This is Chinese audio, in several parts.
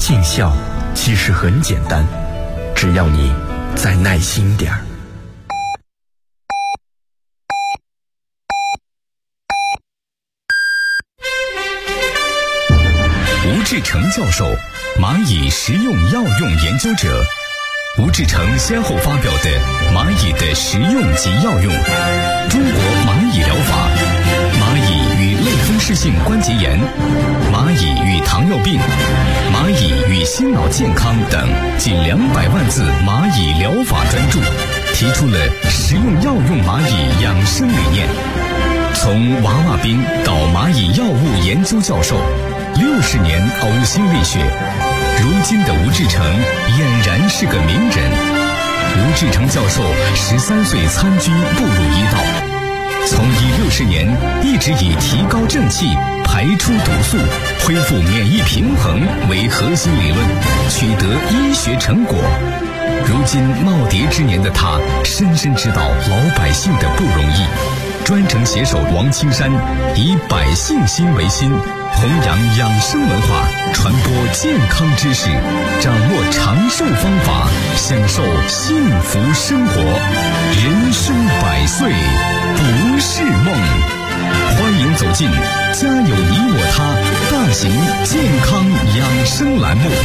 尽孝其实很简单，只要你再耐心点儿。 吴志成教授，蚂蚁食用药用研究者。吴志成先后发表的《蚂蚁的食用及药用》、《中国蚂蚁疗法》、《蚂蚁与类风湿性关节炎》、《蚂蚁与糖尿病》、《蚂蚁与心脑健康》等近200万字蚂蚁疗法专著，提出了食用药用蚂蚁养生理念。从娃娃兵到蚂蚁药物研究教授，60年呕心沥血，如今的吴志成俨然是个名人。吴志成教授13岁参军步入医道，从医60年一直以提高正气、排出毒素、恢复免疫平衡为核心理论，取得医学成果。如今耄耋之年的他，深深知道老百姓的不容易，专程携手王青山，以百姓心为心，弘扬养生文化，传播健康知识，掌握长寿方法，享受幸福生活。人生100岁不是梦。欢迎走进家有你我他大型健康养生栏目。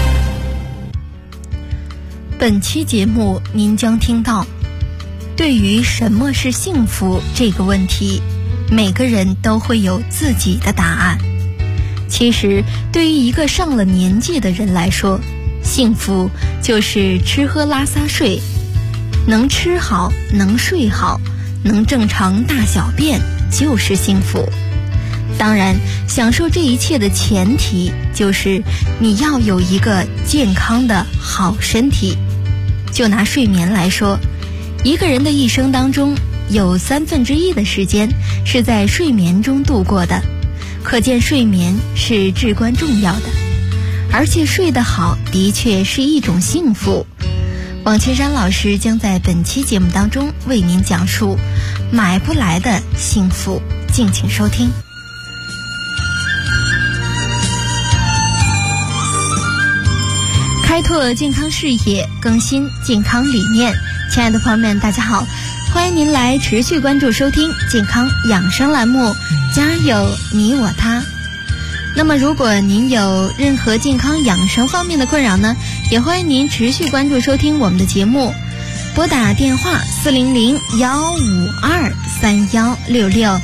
本期节目您将听到，对于什么是幸福这个问题，每个人都会有自己的答案。其实对于一个上了年纪的人来说，幸福就是吃喝拉撒睡，能吃好，能睡好，能正常大小便就是幸福。当然，享受这一切的前提就是你要有一个健康的好身体。就拿睡眠来说，一个人的一生当中有1/3的时间是在睡眠中度过的，可见睡眠是至关重要的。而且睡得好的确是一种幸福。王青山老师将在本期节目当中为您讲述买不来的幸福，敬请收听。开拓健康视野，更新健康理念。亲爱的朋友们，大家好，欢迎您来持续关注收听健康养生栏目，家有你我他。那么如果您有任何健康养生方面的困扰呢，也欢迎您持续关注收听我们的节目，拨打电话400-152-3166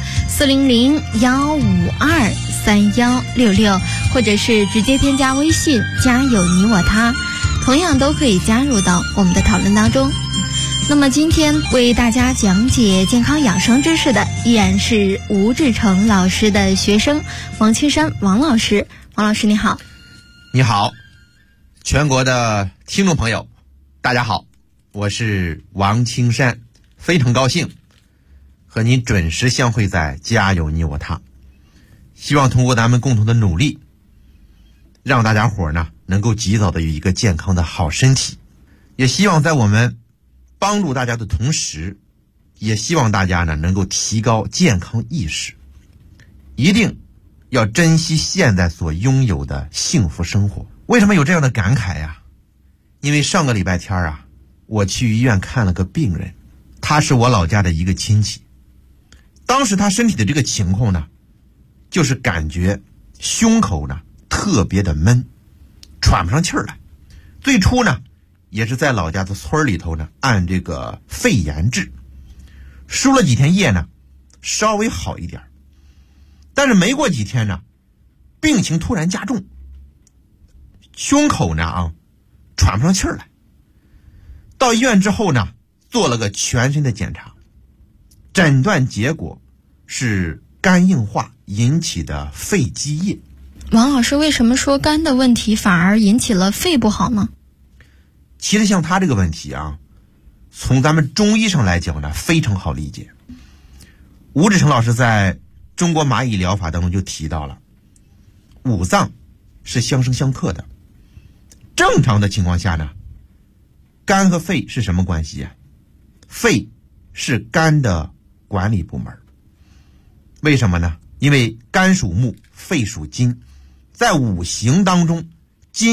400-152-3166，或者是直接添加微信家有你我他，同样都可以加入到我们的讨论当中。那么今天为大家讲解健康养生知识的依然是吴志成老师的学生王青山王老师。王老师你好。 你好，全国的听众朋友大家好，我是王青山，非常高兴和您准时相会在家有你我他。希望通过咱们共同的努力，让大家伙呢能够及早的有一个健康的好身体，也希望在我们帮助大家的同时，也希望大家呢能够提高健康意识，一定要珍惜现在所拥有的幸福生活。为什么有这样的感慨呀？因为上个礼拜天啊，我去医院看了个病人，他是我老家的一个亲戚。当时他身体的这个情况呢，就是感觉胸口呢特别的闷，喘不上气儿来。最初呢也是在老家的村里头呢按这个肺炎治，输了几天液呢稍微好一点，但是没过几天呢病情突然加重，胸口呢喘不上气儿来。到医院之后呢做了个全身的检查，诊断结果是肝硬化引起的肺积液。 王老师，为什么说肝的问题反而引起了肺不好呢？ 其实像他这个问题啊，从咱们中医上来讲呢非常好理解。吴志成老师在中国蚂蚁疗法当中就提到了，五脏是相生相克的。正常的情况下呢，肝和肺是什么关系啊？肺是肝的管理部门。为什么呢？因为肝属木，肺属金，在五行当中，金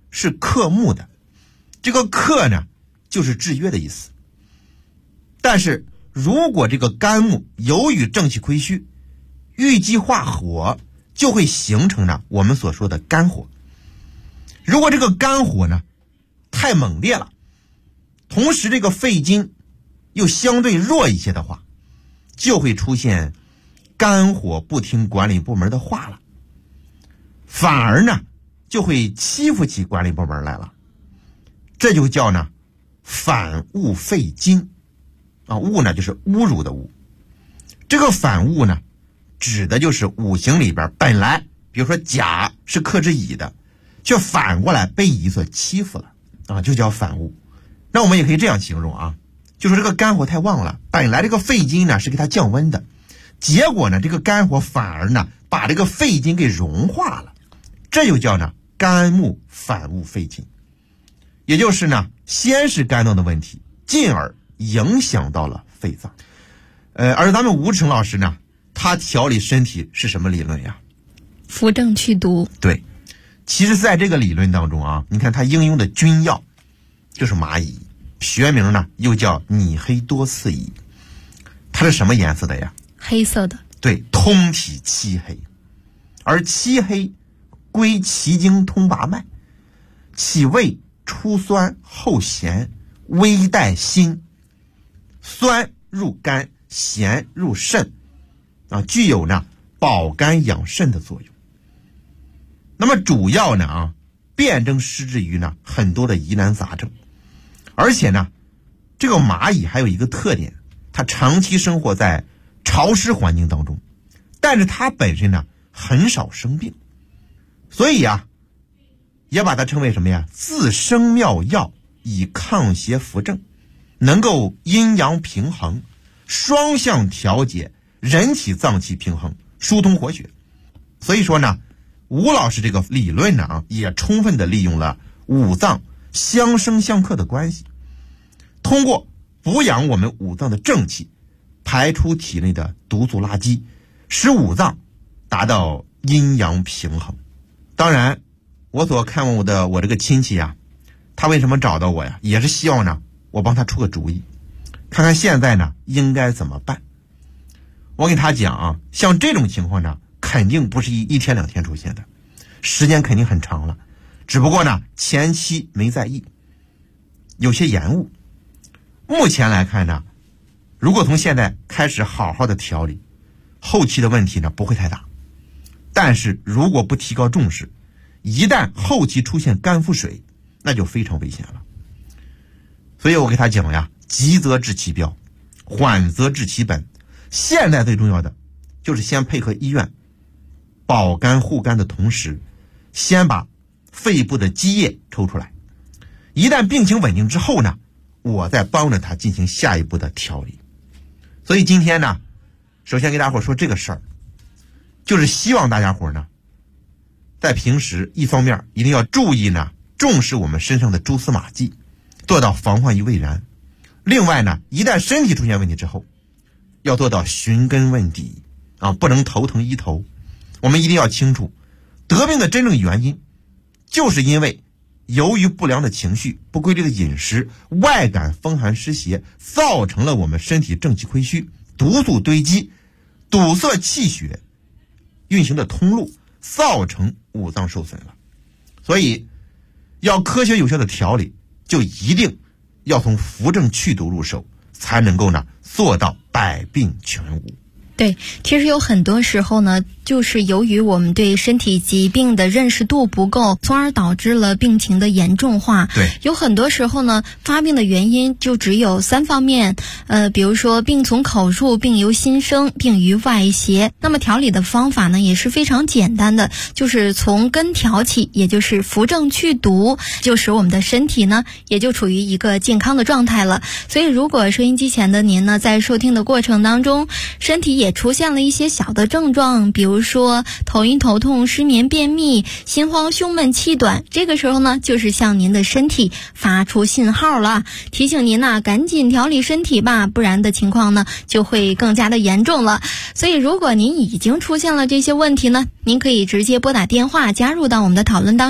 是克木的，这个克呢就是制约的意思。但是如果这个肝木由于正气亏虚，郁积化火，就会形成呢我们所说的肝火。如果这个肝火呢太猛烈了，同时这个肺经又相对弱一些的话，就会出现肝火不听管理部门的话了，反而呢就会欺负起管理部门来了。这就叫呢反侮肺经啊，侮呢就是侮辱的侮。这个反侮呢指的就是五行里边本来比如说甲是克制乙的，却反过来被乙所欺负了啊，就叫反侮。那我们也可以这样形容啊，就说这个肝火太旺了，本来这个肺经呢是给它降温的，结果呢这个肝火反而呢把这个肺经给融化了，这就叫呢肝木反侮肺经。也就是呢先是肝脏的问题，进而影响到了肺脏。而咱们吴成老师呢，他调理身体是什么理论呀？ 扶正祛毒。 对，其实在这个理论当中啊，你看他应用的君药就是麻夷，学名呢又叫拟黑多次夷。它是什么颜色的呀？ 黑色的。 对，通体漆黑。而漆黑归奇经通拔脉，起味初酸后咸，微带辛，酸入肝，咸入肾啊，具有呢保肝养肾的作用。那么主要呢辨证施治于呢很多的疑难杂症。而且呢这个蚂蚁还有一个特点，它长期生活在潮湿环境当中，但是它本身呢很少生病，所以也把它称为什么呀？自生妙药，以抗邪扶正，能够阴阳平衡，双向调节人体脏器平衡，疏通活血。所以说呢吴老师这个理论呢也充分的利用了五脏相生相克的关系，通过补养我们五脏的正气，排出体内的毒素垃圾，使五脏达到阴阳平衡。当然我所看望我这个亲戚他为什么找到我呀？也是希望呢我帮他出个主意，看看现在呢应该怎么办。我给他讲像这种情况呢肯定不是一天两天出现的，时间肯定很长了，只不过呢前期没在意，有些延误。目前来看呢，如果从现在开始好好的调理，后期的问题呢不会太大。但是如果不提高重视，一旦后期出现肝腹水，那就非常危险了。所以我给他讲急则治其标，缓则治其本。现在最重要的就是先配合医院保肝护肝的同时，先把肺部的积液抽出来，一旦病情稳定之后呢，我再帮着他进行下一步的调理。所以今天呢首先给大伙说这个事儿，就是希望大家伙呢在平时一方面一定要注意呢重视我们身上的蛛丝马迹，做到防患于未然。另外呢一旦身体出现问题之后，要做到寻根问底不能头疼医头。我们一定要清楚得病的真正原因，就是因为由于不良的情绪、不规律的饮食、外感风寒湿邪，造成了我们身体正气亏虚，毒素堆积，堵塞气血运行的通路，造成五脏受损了。所以要科学有效的调理，就一定要从扶正祛毒入手，才能够呢做到百病全无。 对，其实有很多时候呢，就是由于我们对身体疾病的认识度不够，从而导致了病情的严重化。 对， 有很多时候呢，发病的原因就只有3方面，比如说病从口入，病由心生，病于外邪。那么调理的方法呢，也是非常简单的，就是从根调起，也就是扶正祛毒，就使我们的身体呢，也就处于一个健康的状态了。所以如果收音机前的您呢，在收听的过程当中，身体也出现了一些小的症状，比如说头晕头痛、失眠、便秘、心慌、胸闷、气短，这个时候呢就是向您的身体发出信号了，提醒您赶紧调理身体吧，不然的情况呢就会更加的严重了。所以如果您已经出现了这些问题呢，您可以直接拨打电话加入到我们的讨论当中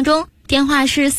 电话是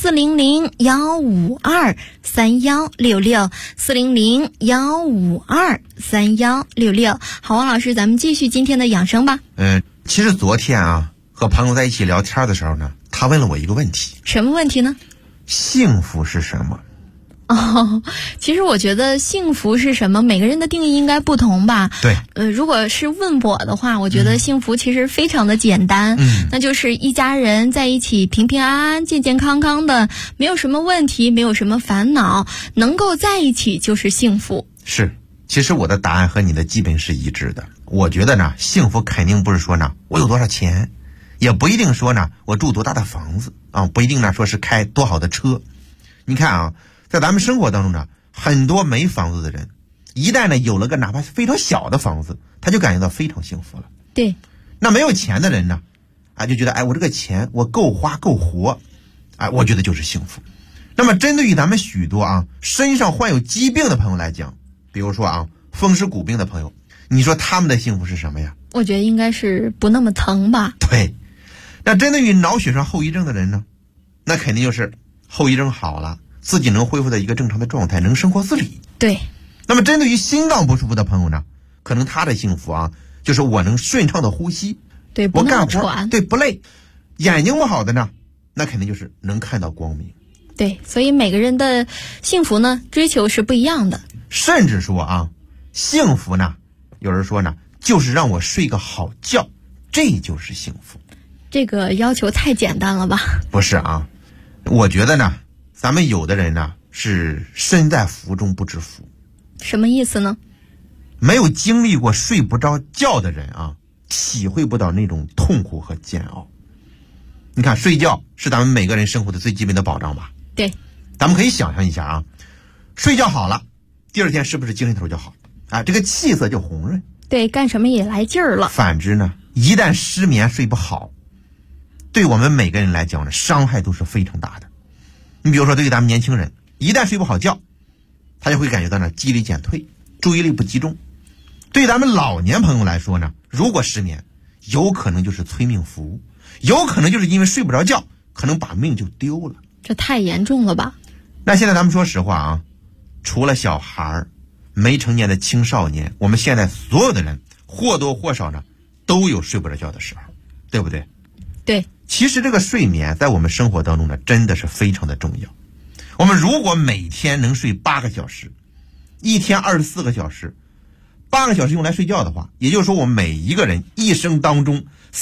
400-152-3166，400-152-3166。好，王老师，咱们继续今天的养生吧。 其实昨天啊，和朋友在一起聊天的时候呢，他问了我一个问题。 什么问题呢？ 幸福是什么？ 其实我觉得幸福是什么，每个人的定义应该不同吧。 对。 如果是问我的话，我觉得幸福其实非常的简单，那就是一家人在一起平平安安、健健康康的，没有什么问题，没有什么烦恼，能够在一起就是幸福。 是，其实我的答案和你的基本是一致的。我觉得呢，幸福肯定不是说呢我有多少钱，也不一定说呢我住多大的房子啊，不一定呢说是开多好的车。你看啊，在咱们生活当中呢，很多没房子的人，一旦呢有了个哪怕非常小的房子，他就感觉到非常幸福了。 对。 那没有钱的人呢，就觉得我这个钱我够花够活，我觉得就是幸福。那么针对于咱们许多身上患有疾病的朋友来讲，比如说风湿骨病的朋友，你说他们的幸福是什么呀？ 我觉得应该是不那么疼吧。 对。那针对于脑血栓后遗症的人呢，那肯定就是后遗症好了，自己能恢复到一个正常的状态，能生活自理。 对。 那么针对于心脏不舒服的朋友呢，可能他的幸福就是我能顺畅的呼吸， 对，不那么喘， 对，不累。眼睛不好的呢，那肯定就是能看到光明。 对，所以每个人的幸福呢，追求是不一样的。 甚至说幸福呢，有人说呢，就是让我睡个好觉，这就是幸福。 这个要求太简单了吧？ 不是我觉得呢，咱们有的人呢是身在福中不知福。 什么意思呢？ 没有经历过睡不着觉的人体会不到那种痛苦和煎熬。你看，睡觉是咱们每个人生活的最基本的保障吧？ 对。 咱们可以想象一下睡觉好了，第二天是不是精神头就好这个气色就红润？ 对，干什么也来劲儿了。 反之呢，一旦失眠睡不好，对我们每个人来讲呢，伤害都是非常大的。你比如说，对于咱们年轻人，一旦睡不好觉，他就会感觉到呢记忆力减退，注意力不集中。对咱们老年朋友来说呢，如果失眠，有可能就是催命符，有可能就是因为睡不着觉，可能把命就丢了。 这太严重了吧？ 那现在咱们说实话除了小孩、没成年的青少年，我们现在所有的人或多或少呢都有睡不着觉的时候，对不对？ 对。 其实这个睡眠在我们生活当中呢，真的是非常的重要。我们如果每天能睡8个小时，一天24个小时，8个小时用来睡觉的话，也就是说我们每一个人一生当中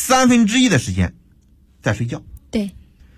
1/3的时间在睡觉。 对。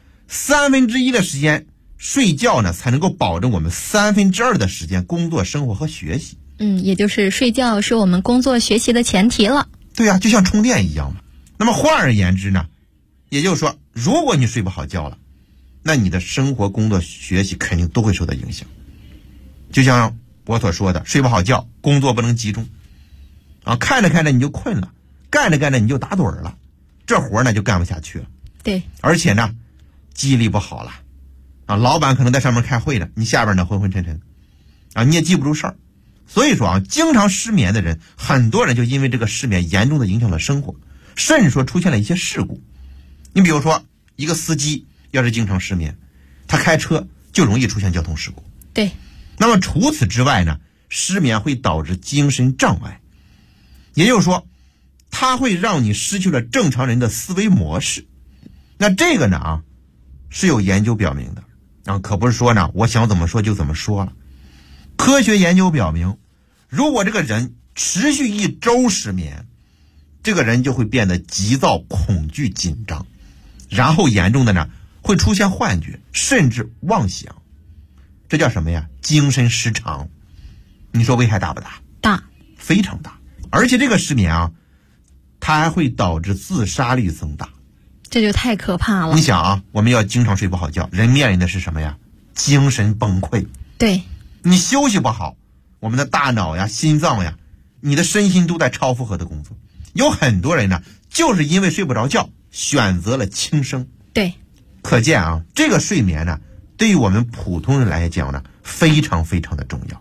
1/3的时间睡觉呢，才能够保证我们2/3的时间工作、生活和学习。 也就是睡觉是我们工作学习的前提了。 对就像充电一样嘛。那么换而言之呢，也就是说，如果你睡不好觉了，那你的生活、工作、学习肯定都会受到影响。就像我所说的，睡不好觉，工作不能集中看着看着你就困了，干着干着你就打盹了，这活呢就干不下去了。 对。而且呢记忆力不好了老板可能在上面开会呢，你下边呢昏昏沉沉你也记不住事儿。所以说经常失眠的人，很多人就因为这个失眠严重的影响了生活，甚至说出现了一些事故。你比如说，一个司机要是经常失眠，他开车就容易出现交通事故。 对。 那么除此之外呢，失眠会导致精神障碍，也就是说它会让你失去了正常人的思维模式。那这个呢是有研究表明的可不是说呢我想怎么说就怎么说了。科学研究表明，如果这个人持续1周失眠，这个人就会变得急躁、恐惧、紧张，然后严重的呢会出现幻觉，甚至妄想。这叫什么呀？精神失常。你说危害大不大？ 大， 非常大。而且这个失眠它还会导致自杀率增大。 这就太可怕了。 你想我们要经常睡不好觉，人面临的是什么呀？精神崩溃。 对。 你休息不好，我们的大脑呀、心脏呀，你的身心都在超负荷的工作。有很多人呢，就是因为睡不着觉，选择了轻生。 对。 可见这个睡眠呢，对于我们普通人来讲呢，非常非常的重要。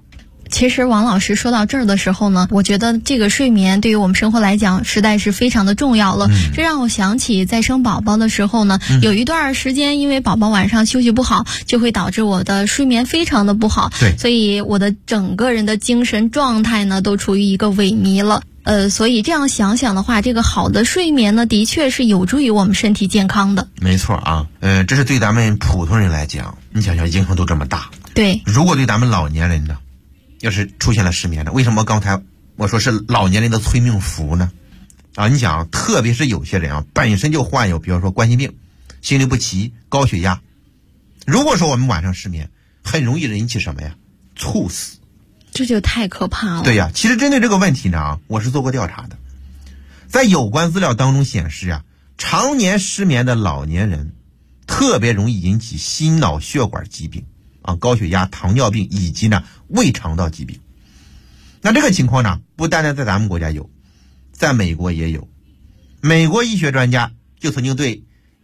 其实王老师说到这儿的时候呢，我觉得这个睡眠对于我们生活来讲实在是非常的重要了。这让我想起在生宝宝的时候呢，有一段时间因为宝宝晚上休息不好，就会导致我的睡眠非常的不好， 对， 所以我的整个人的精神状态呢都处于一个萎靡了。所以这样想想的话，这个好的睡眠呢，的确是有助于我们身体健康的。 没错啊，这是对咱们普通人来讲，你想想影响都这么大。 对， 如果对咱们老年人呢，要是出现了失眠呢，为什么刚才我说是老年人的催命符呢？啊，你想，特别是有些人啊，本身就患有，比如说冠心病、心律不齐、高血压。如果说我们晚上失眠，很容易引起什么呀？猝死。 这就太可怕了。 对呀，其实针对这个问题呢，我是做过调查的，在有关资料当中显示啊，常年失眠的老年人特别容易引起心脑血管疾病啊、高血压、糖尿病以及呢胃肠道疾病。那这个情况呢，不单单在咱们国家有，在美国也有。美国医学专家就曾经对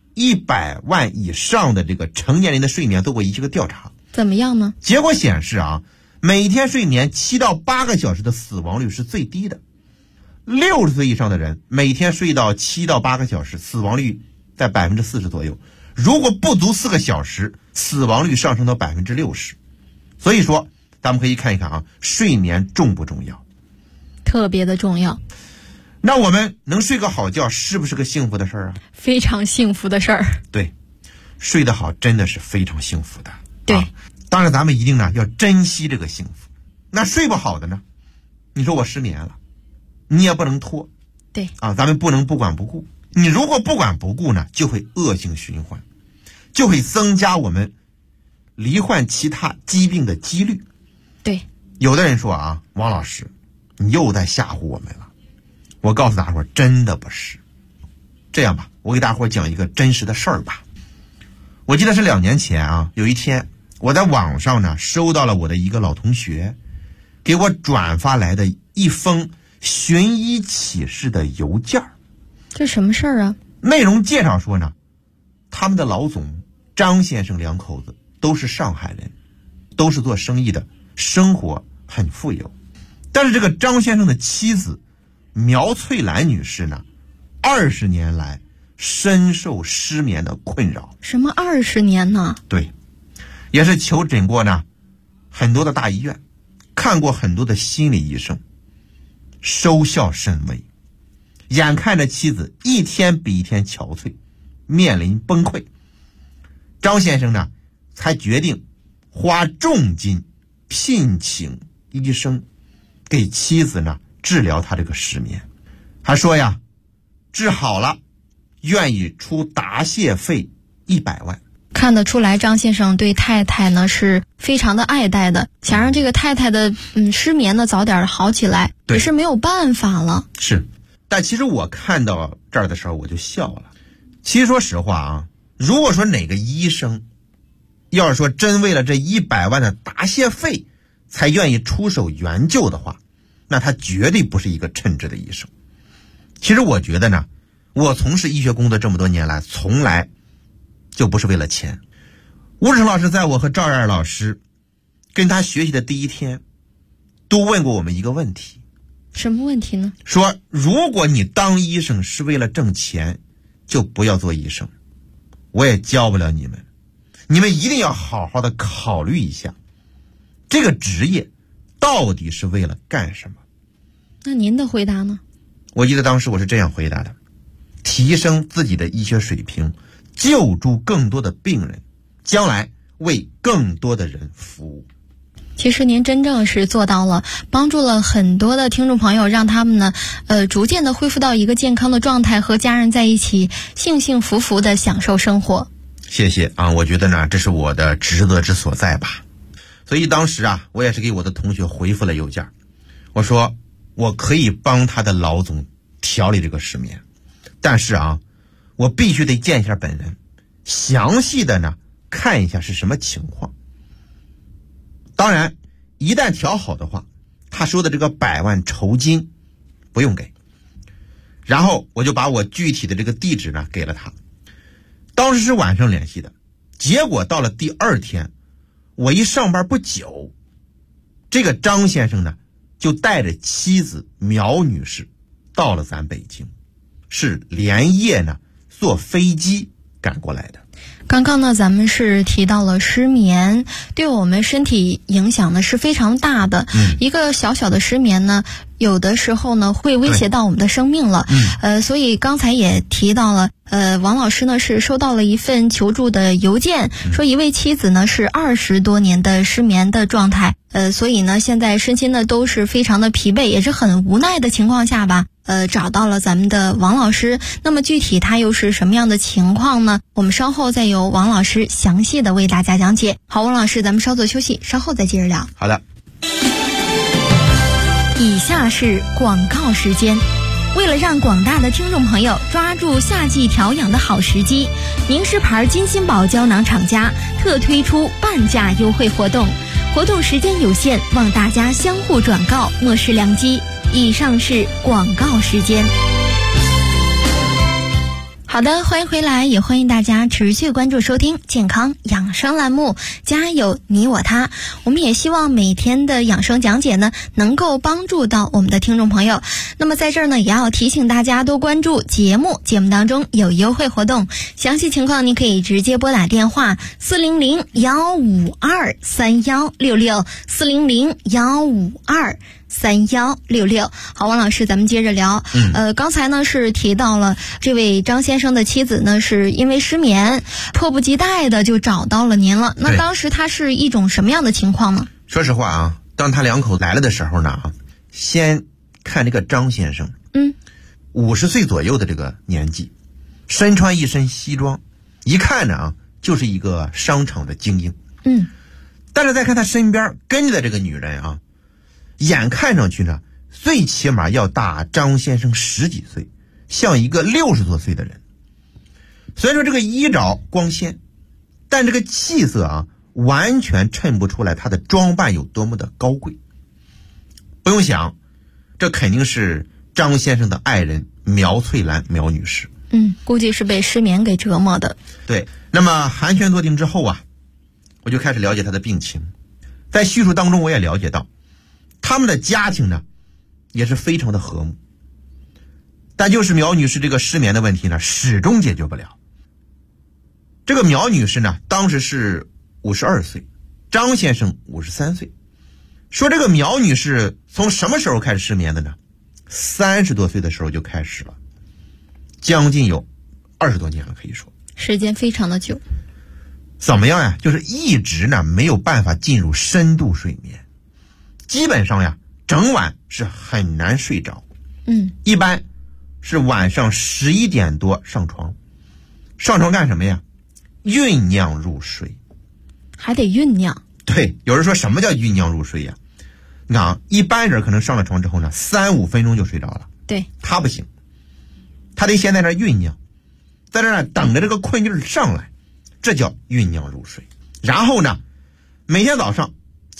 100万以上的这个成年人的睡眠做过一个调查。 怎么样呢？ 结果显示啊，每天睡眠7到8个小时的死亡率是最低的。60岁以上的人每天睡到7到8个小时，死亡率在40%左右。如果不足4个小时，死亡率上升到60%。所以说，咱们可以看一看啊，睡眠重不重要？ 特别的重要。 那我们能睡个好觉，是不是个幸福的事儿啊？ 非常幸福的事儿。 对，睡得好真的是非常幸福的。 对。 当然咱们一定呢要珍惜这个幸福。那睡不好的呢，你说我失眠了，你也不能拖。 对啊，咱们不能不管不顾。你如果不管不顾呢，就会恶性循环，就会增加我们罹患其他疾病的几率。 对， 有的人说啊，王老师你又在吓唬我们了。我告诉大伙真的不是。这样吧，我给大伙讲一个真实的事儿吧。我记得是2年前啊，有一天我在网上呢收到了我的一个老同学给我转发来的一封寻医启事的邮件。 这什么事儿啊？ 内容介绍说呢，他们的老总张先生两口子都是上海人，都是做生意的，生活很富有。但是这个张先生的妻子苗翠兰女士呢，20年来深受失眠的困扰。 什么20年呢？ 对，也是求诊过呢很多的大医院，看过很多的心理医生，收效甚微。眼看着妻子一天比一天憔悴，面临崩溃，张先生呢才决定花重金聘请医生给妻子呢治疗他这个失眠。还说呀，治好了愿意出答谢费100万。 看得出来张先生对太太呢是非常的爱戴的，想让这个太太的失眠呢早点好起来，也是没有办法了。 是，但其实我看到这儿的时候我就笑了。其实说实话啊，如果说哪个医生要是说真为了这100万的答谢费才愿意出手援救的话，那他绝对不是一个称职的医生。其实我觉得呢，我从事医学工作这么多年来，从来就不是为了钱。吴志成老师在我和赵燕老师跟他学习的第一天都问过我们一个问题。 什么问题呢？ 说如果你当医生是为了挣钱，就不要做医生，我也教不了你们。你们一定要好好的考虑一下，这个职业到底是为了干什么。 那您的回答呢？ 我记得当时我是这样回答的：提升自己的医学水平，救助更多的病人，将来为更多的人服务。 其实您真正是做到了，帮助了很多的听众朋友，让他们呢逐渐的恢复到一个健康的状态，和家人在一起幸幸福福的享受生活。 谢谢啊，我觉得呢这是我的职责之所在吧。所以当时啊，我也是给我的同学回复了邮件，我说我可以帮他的老总调理这个失眠，但是啊，我必须得见一下本人，详细的呢看一下是什么情况。当然一旦调好的话，他说的这个100万酬金不用给。然后我就把我具体的这个地址呢给了他。当时是晚上联系的，结果到了第2天，我一上班不久， 这个张先生呢就带着妻子苗女士到了咱北京，是连夜呢坐飞机赶过来的。 刚刚呢，咱们是提到了失眠，对我们身体影响呢是非常大的。一个小小的失眠呢，有的时候呢会威胁到我们的生命了。所以刚才也提到了，王老师呢是收到了一份求助的邮件，说一位妻子呢是20多年的失眠的状态，所以呢现在身心呢都是非常的疲惫，也是很无奈的情况下吧。找到了咱们的王老师，那么具体他又是什么样的情况呢？我们稍后再由王老师详细的为大家讲解。好，王老师，咱们稍作休息，稍后再接着聊。 好的。 以下是广告时间。为了让广大的听众朋友抓住夏季调养的好时机，名仕牌金星宝胶囊厂家特推出半价优惠活动，活动时间有限，望大家相互转告，莫视良机。以上是广告时间。好的，欢迎回来，也欢迎大家持续关注收听健康养生栏目，家有你我他。我们也希望每天的养生讲解呢，能够帮助到我们的听众朋友。那么在这儿呢，也要提醒大家多关注节目当中有优惠活动，详细情况你可以直接拨打电话400-152-3166，400-152-3166。好，王老师，咱们接着聊。刚才呢是提到了这位张先生的妻子呢是因为失眠，迫不及待的就找到了您了。那当时他是一种什么样的情况呢？ 说实话啊，当他两口来了的时候呢，先看这个张先生，50岁左右的这个年纪，身穿一身西装，一看呢就是一个商场的精英。但是再看他身边跟着的这个女人啊，眼看上去呢最起码要大张先生10几岁，像一个60多岁的人。虽然说这个衣着光鲜，但这个气色啊完全衬不出来他的装扮有多么的高贵。不用想，这肯定是张先生的爱人苗翠兰苗女士。 估计是被失眠给折磨的。 对，那么寒暄坐定之后啊，我就开始了解他的病情。在叙述当中我也了解到，他们的家庭呢也是非常的和睦，但就是苗女士这个失眠的问题呢始终解决不了。这个苗女士呢当时是52岁，张先生53岁。说这个苗女士从什么时候开始失眠的呢？30多岁的时候就开始了，将近有20多年了，可以说时间非常的久。 怎么样呀？就是一直呢没有办法进入深度睡眠，基本上呀整晚是很难睡着。一般是晚上11点多上床干什么呀？酝酿入睡。 还得酝酿。 对，有人说什么叫酝酿入睡呀？你看啊，一般人可能上了床之后呢3-5分钟就睡着了。 对， 他不行，他得先在那酝酿，在那儿等着这个困劲上来，这叫酝酿入睡。然后呢每天早上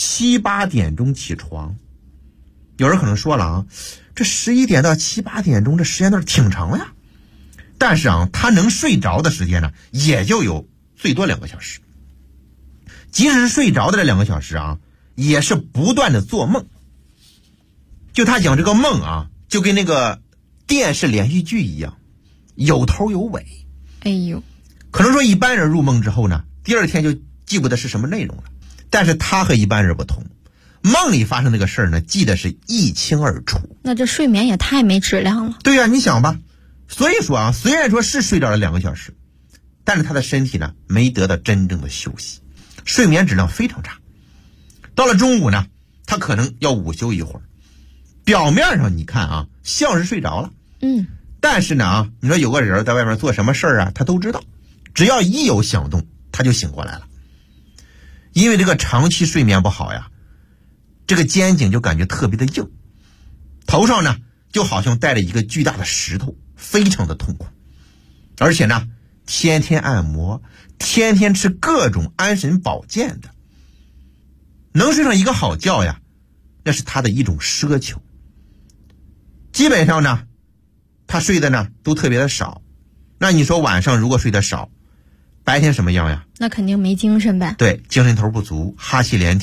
7-8点钟起床。有人可能说了啊，这11点到7-8点钟这时间段挺长呀。但是啊，他能睡着的时间呢也就有最多2个小时。即使是睡着的这2个小时啊，也是不断的做梦。就他讲这个梦啊，就跟那个电视连续剧一样，有头有尾。 哎呦， 可能说一般人入梦之后呢，第二天就记不得是什么内容了。但是他和一般人不同，梦里发生那个事儿呢，记得是一清二楚。 那这睡眠也太没质量了。 对呀，你想吧。所以说啊，虽然说是睡着了2个小时，但是他的身体呢没得到真正的休息，睡眠质量非常差。到了中午呢，他可能要午休一会儿。表面上你看啊，像是睡着了，但是呢啊，你说有个人在外面做什么事儿啊，他都知道，只要一有响动，他就醒过来了。因为这个长期睡眠不好呀，这个肩颈就感觉特别的硬，头上呢就好像带着一个巨大的石头，非常的痛苦。而且呢天天按摩，天天吃各种安神保健的，能睡上一个好觉呀，那是他的一种奢求。基本上呢他睡的呢都特别的少。那你说晚上如果睡得少，白天什么样呀？ 那肯定没精神呗。 对，精神头不足，哈气连天，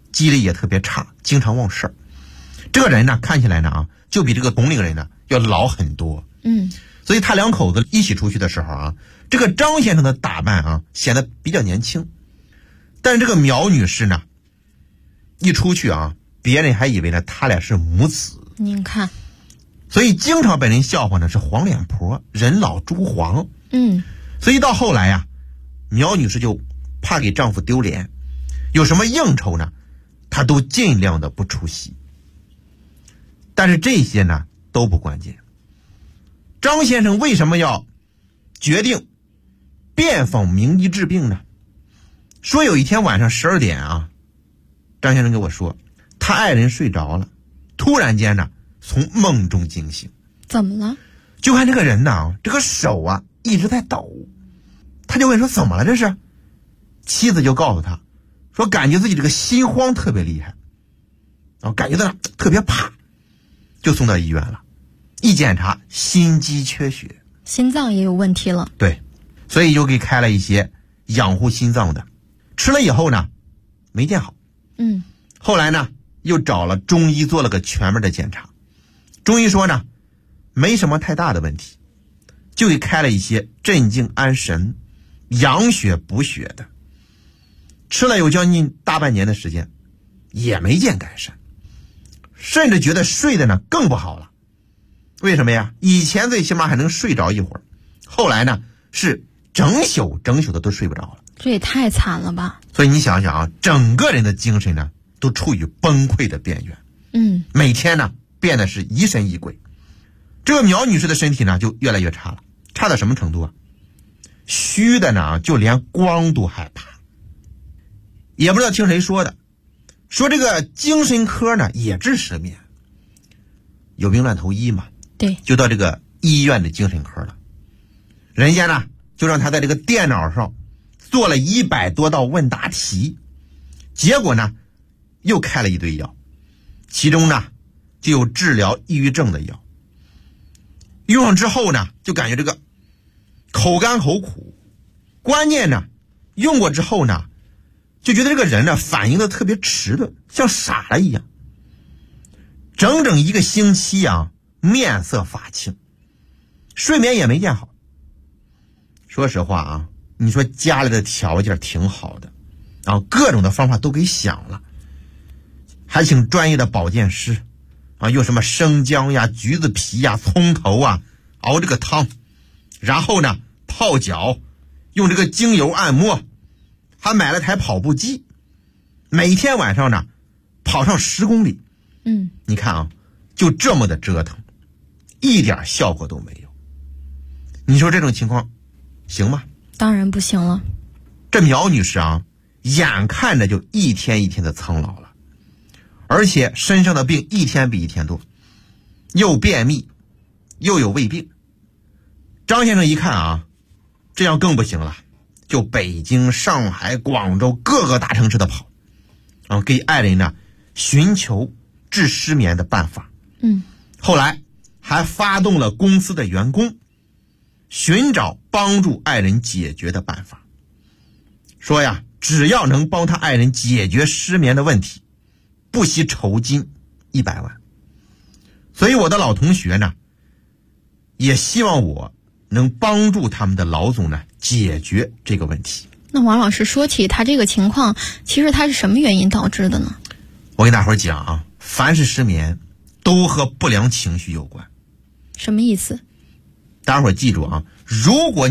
记忆力也特别差，经常忘事儿。这个人呢，看起来呢就比这个同龄人呢要老很多。所以他两口子一起出去的时候这个张先生的打扮显得比较年轻，但是这个苗女士呢，一出去别人还以为呢他俩是母子。 您看， 所以经常被人笑话呢是黄脸婆，人老珠黄。所以到后来苗女士就怕给丈夫丢脸，有什么应酬呢，她都尽量的不出席。但是这些呢都不关键。张先生为什么要决定变访名医治病呢？说有一天晚上12点张先生跟我说，他爱人睡着了，突然间呢从梦中惊醒。 怎么了？ 就看这个人呢这个手一直在抖。他就问说怎么了这是？妻子就告诉他说，感觉自己这个心慌特别厉害，然后感觉到特别怕，就送到医院了。一检查，心肌缺血， 心脏也有问题了。 对，所以就给开了一些养护心脏的，吃了以后呢没见好。后来呢又找了中医做了个全面的检查，中医说呢没什么太大的问题，就给开了一些镇静安神、养血补血的，吃了有将近大半年的时间，也没见改善，甚至觉得睡的呢更不好了。为什么呀？以前最起码还能睡着一会儿，后来呢是整宿的都睡不着了。 这也太惨了吧。 所以你想想整个人的精神呢都处于崩溃的边缘。每天呢变得是疑神疑鬼。这个苗女士的身体呢就越来越差了，差到什么程度虚的呢就连光都害怕。也不知道听谁说的，说这个精神科呢也治失眠，有病乱投医嘛。 对， 就到这个医院的精神科了。人家呢就让他在这个电脑上做了100多道问答题，结果呢又开了一堆药，其中呢就有治疗抑郁症的药。用上之后呢就感觉这个口干口苦，关键呢用过之后呢就觉得这个人呢反应的特别迟钝，像傻了一样。整整1个星期面色发青，睡眠也没见好。说实话你说家里的条件挺好的，各种的方法都给想了，还请专业的保健师用什么生姜呀、橘子皮呀、葱头熬这个汤，然后呢泡脚，用这个精油按摩，还买了台跑步机，每天晚上呢跑上10公里。你看就这么的折腾，一点效果都没有。你说这种情况行吗？ 当然不行了。 这苗女士眼看着就一天一天的苍老了，而且身上的病一天比一天多，又便秘又有胃病。张先生一看这样更不行了，就北京、上海、广州各个大城市的跑，给爱人呢寻求治失眠的办法。后来还发动了公司的员工，寻找帮助爱人解决的办法。说呀，只要能帮他爱人解决失眠的问题，不惜酬金100万。所以我的老同学呢，也希望我能帮助他们的老总呢解决这个问题。 那王老师说起他这个情况，其实他是什么原因导致的呢？ 我跟大伙儿讲凡是失眠都和不良情绪有关。 什么意思？ 大伙儿记住如果